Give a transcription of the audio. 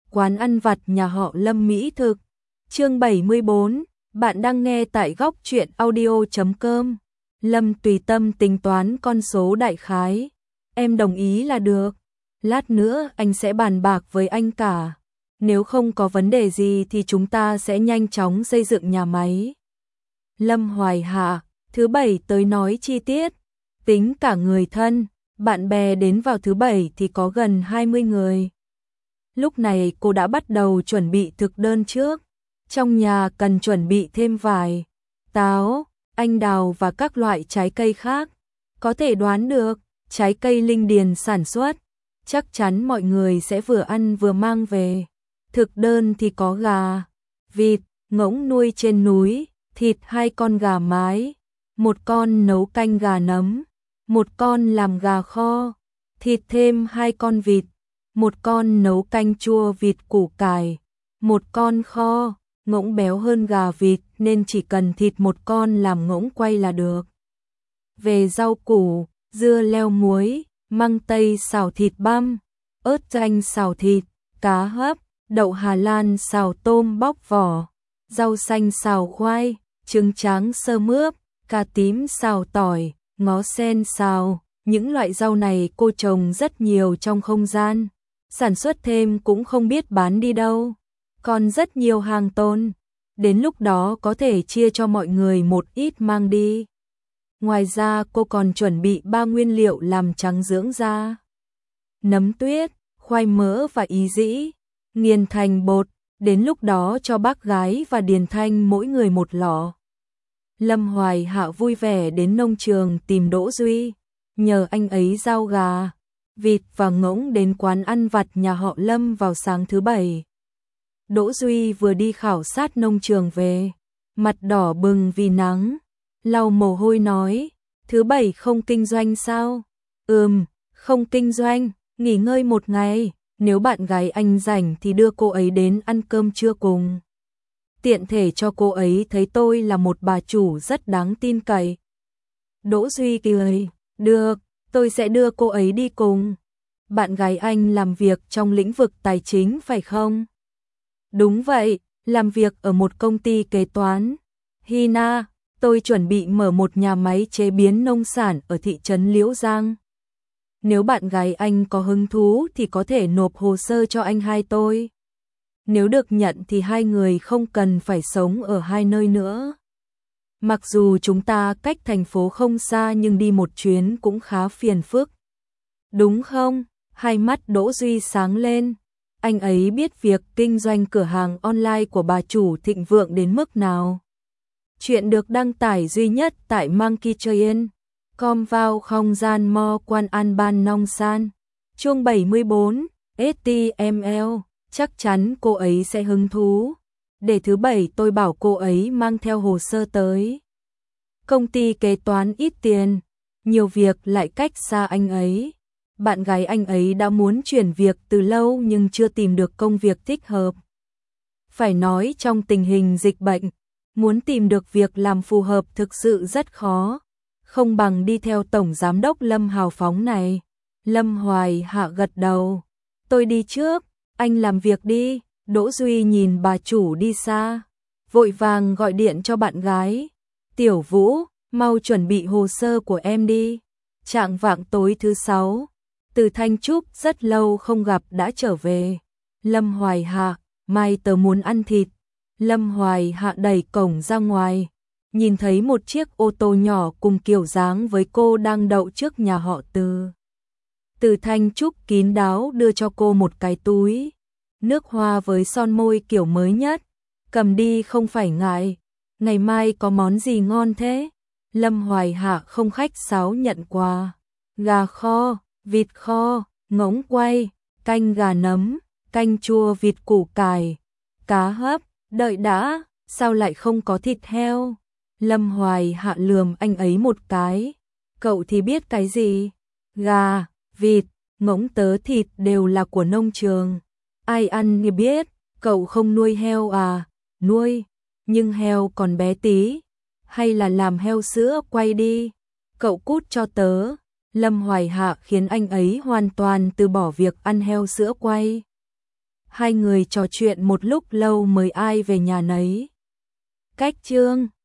quán ăn vặt nhà họ Lâm mỹ thực. Chương 74, bạn đang nghe tại góc truyện audio.com. Lâm tùy tâm tính toán con số đại khái. Em đồng ý là được. Lát nữa anh sẽ bàn bạc với anh cả. Nếu không có vấn đề gì thì chúng ta sẽ nhanh chóng xây dựng nhà máy. Lâm Hoài Hạ, thứ bảy tới nói chi tiết. Tính cả người thân, bạn bè đến vào thứ bảy thì có gần 20 người. Lúc này cô đã bắt đầu chuẩn bị thực đơn trước. Trong nhà cần chuẩn bị thêm vải, táo, anh đào và các loại trái cây khác. Có thể đoán được, trái cây Linh Điền sản xuất, chắc chắn mọi người sẽ vừa ăn vừa mang về. Thực đơn thì có gà, vịt, ngỗng nuôi trên núi, thịt 2 con gà mái, 1 con nấu canh gà nấm, 1 con làm gà kho, thịt thêm 2 con vịt, 1 con nấu canh chua vịt củ cải, 1 con kho. Ngỗng béo hơn gà vịt nên chỉ cần thịt 1 con làm ngỗng quay là được. Về rau củ, dưa leo muối, măng tây xào thịt băm, ớt chanh xào thịt, cá hấp, đậu Hà Lan xào tôm bóc vỏ, rau xanh xào khoai, trứng tráng sơ mướp, cà tím xào tỏi, ngó sen xào. Những loại rau này cô trồng rất nhiều trong không gian, sản xuất thêm cũng không biết bán đi đâu. Còn rất nhiều hàng tồn, đến lúc đó có thể chia cho mọi người một ít mang đi. Ngoài ra cô còn chuẩn bị 3 nguyên liệu làm trắng dưỡng da. Nấm tuyết, khoai mỡ và ý dĩ, nghiền thành bột, đến lúc đó cho bác gái và Điền Thanh mỗi người 1 lọ. Lâm Hoài Hạ vui vẻ đến nông trường tìm Đỗ Duy, nhờ anh ấy giao gà, vịt và ngỗng đến quán ăn vặt nhà họ Lâm vào sáng thứ bảy. Đỗ Duy vừa đi khảo sát nông trường về, mặt đỏ bừng vì nắng, lau mồ hôi nói, thứ bảy không kinh doanh sao? Không kinh doanh, nghỉ ngơi 1 ngày, nếu bạn gái anh rảnh thì đưa cô ấy đến ăn cơm trưa cùng. Tiện thể cho cô ấy thấy tôi là một bà chủ rất đáng tin cậy. Đỗ Duy cười, được, tôi sẽ đưa cô ấy đi cùng. Bạn gái anh làm việc trong lĩnh vực tài chính phải không? Đúng vậy, làm việc ở một công ty kế toán. Hina, tôi chuẩn bị mở một nhà máy chế biến nông sản ở thị trấn Liễu Giang. Nếu bạn gái anh có hứng thú thì có thể nộp hồ sơ cho anh hai tôi. Nếu được nhận thì hai người không cần phải sống ở hai nơi nữa. Mặc dù chúng ta cách thành phố không xa nhưng đi một chuyến cũng khá phiền phức. Đúng không? Hai mắt Đỗ Duy sáng lên. Anh ấy biết việc kinh doanh cửa hàng online của bà chủ thịnh vượng đến mức nào. Chuyện được đăng tải duy nhất tại Monkey Train. Com vào không gian mo quan an ban nong san. Chương 74, HTML, chắc chắn cô ấy sẽ hứng thú. Để thứ bảy tôi bảo cô ấy mang theo hồ sơ tới. Công ty kế toán ít tiền, nhiều việc lại cách xa anh ấy. Bạn gái anh ấy đã muốn chuyển việc từ lâu nhưng chưa tìm được công việc thích hợp. Phải nói trong tình hình dịch bệnh, muốn tìm được việc làm phù hợp thực sự rất khó. Không bằng đi theo Tổng Giám đốc Lâm hào phóng này. Lâm Hoài Hạ gật đầu. Tôi đi trước, anh làm việc đi. Đỗ Duy nhìn bà chủ đi xa, vội vàng gọi điện cho bạn gái. Tiểu Vũ, mau chuẩn bị hồ sơ của em đi. Chạng vạng tối thứ 6. Từ Thanh Trúc rất lâu không gặp đã trở về. Lâm Hoài Hạ, mai tớ muốn ăn thịt. Lâm Hoài Hạ đẩy cổng ra ngoài, nhìn thấy một chiếc ô tô nhỏ cùng kiểu dáng với cô đang đậu trước nhà họ Từ. Từ Thanh Trúc kín đáo đưa cho cô một cái túi nước hoa với son môi kiểu mới nhất. Cầm đi không phải ngại. Ngày mai có món gì ngon thế? Lâm Hoài Hạ không khách sáo nhận quà. Gà kho, vịt kho, ngỗng quay, canh gà nấm, canh chua vịt củ cải, cá hấp. Đợi đã, sao lại không có thịt heo? Lâm Hoài Hạ lườm anh ấy một cái. Cậu thì biết cái gì? Gà, vịt, ngỗng tớ thịt đều là của nông trường. Ai ăn thì biết, cậu không nuôi heo à? Nuôi, nhưng heo còn bé tí. Hay là làm heo sữa quay đi. Cậu cút cho tớ. Lâm Hoài Hạ khiến anh ấy hoàn toàn từ bỏ việc ăn heo sữa quay. Hai người trò chuyện một lúc lâu mới ai về nhà nấy. Cách chương